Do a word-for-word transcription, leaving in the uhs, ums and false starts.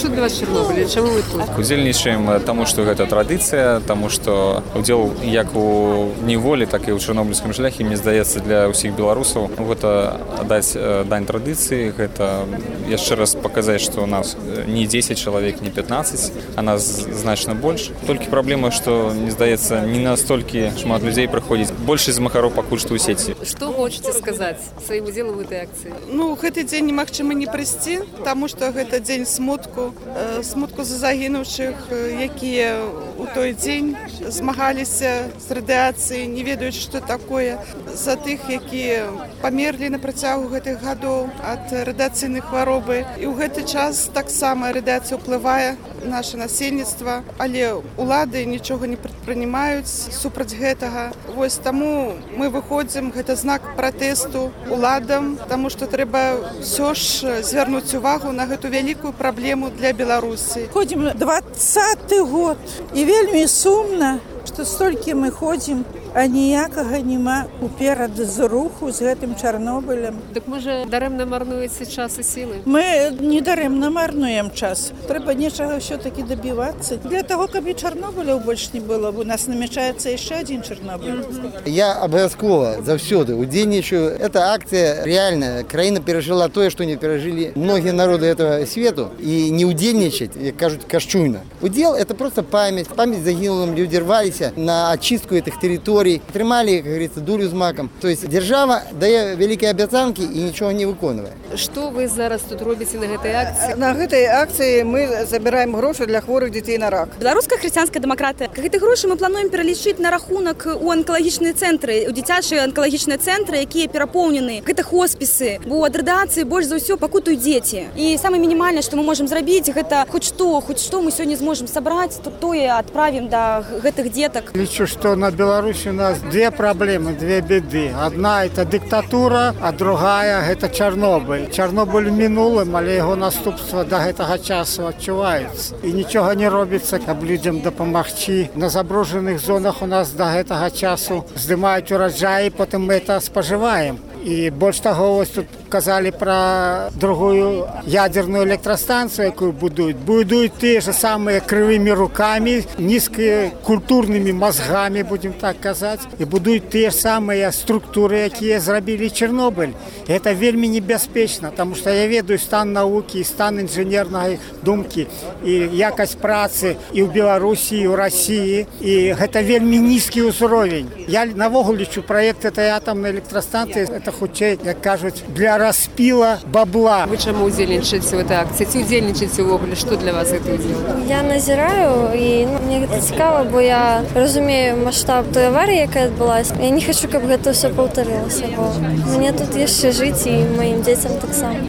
Что для вас Чорнобыль? Чому ви тут? Удзельнічаем таму, што гэта традыцыя, таму што удзел як у неволі, так і ў чарнобыльскім шляхе, мне здаецца, для ўсіх беларусаў гэта аддаць дань традыцыі, гэта яшчэ раз паказаць, што у нас не дзесяць чалавек, не пятнаццаць, а нас значна больш. Толькі праблема, што, мне здаецца, не настолькі шмат людзей прыходзіць. Большасць змахароў пакуль што ў сеці. Што хочаце сказаць сваім удзелам у гэтай акцыі? Ну, гэты дзень немагчыма не прыйсці, таму што гэта дзень смутку, смутку за загінуўшых, якія у той дзень змагаліся з радыяцыяй, не ведаюць, што такое, за тых, якія памерлі на працягу гэтых гадоў ад радыяцыйнай хваробы. І ў гэты час таксама радыяцыя ўплывае на наша насельніцтва, але ўлады нічога не прадпрымаюць супраць гэтага. Вось таму мы выходзім, гэта знак пратэсту уладам, таму што трэба ўсё ж звярнуць увагу на гэту вялікую праблему для Беларусі. Ходзім дваццаты год і вельмі сумна, што столькі мы ходзім, а ніякага няма уперад з руху з гэтым Чарнобылем. Дык можа дарэмна марнуеце час і сілы? Мы не дарэмна марнуем час. Трэба нечага ўсё-такі дабівацца. Для таго, каб і Чарнобыляў больш не было, у нас намячаецца яшчэ адзін Чарнобыль. Я абавязкова заўсёды удзельнічаю. Эта акцыя рэальная. Краіна перажыла тое, што не перажылі многія народы этого свету. І не удзельнічаць, як кажуць, кашчуйна. Удзел – это просто памяць. Памяць загінулым. Люди рваліся на ачыстку этих тэрыторый. Трымалі, как говорится, дулю з макам. То есть держава дае вялікія абяцанкі і нічога не выконвае. Што вы зараз тут робіце на гэтай акцыі? На гэтай акцыі мы забіраем грошы для хворых дзяцей на рак. Беларуская хрысціянская дэмакратыя. Гэты грошы мы плануем пералічыць на рахунак у анкалагічныя цэнтры, у дзіцячыя анкалагічныя цэнтры, якія перапоўнены. Гэта хоспісы, бо ад радыяцыі больш за ўсё пакутаюць дзеці. І самае мінімальнае, што мы можам зрабіць, гэта хоць што, хоць што мы сёння зможам сабраць, то тое адправім да гэтых дзетак. Лічу, што на Беларусі у нас две проблемы, две беды. Одна – это диктатура, а другая – это Чорнобыль. Чорнобыль в минулым, але його наступства до гэтага часу адчуваюцца. І нічога не робіцца, каб людям дапамагчы. На забруженых зонах у нас до гэтага часу здымаюць ураджаі, потым мы это спажываем. І больш таго, ось тут казалі пра другую ядерную электрастанцыю, якую будуюць. Будуюць тыя ж самыя крывымі рукамі, нізкакультурнымі мазгамі, будзем так казаць, і будуюць тыя ж самыя структуры, якія зрабілі Чорнобыль. Гэта вельмі небяспечна, таму што я ведаю стан навукі, стан інжынернай думкі і якасць працы і ў Беларусі, і ў Расіі, і гэта вельмі нізкі ўзровень. Я навогул лічу праект этой атомнай электрастанцыі, это хутчэй, як кажуць, для распіла бабла. Вы чаму удзельнічаеце ў гэтай акцыі? Ці удзельнічаеце ўвогуле? Што для вас гэта удзел? Я назіраю, і ну, мне гэта цікава, бо я разумею маштаб той аварыі, якая адбылася. Я не хачу, каб гэта ўсё паўтарылася, бо мне тут яшчэ жыць і маім дзецям таксама.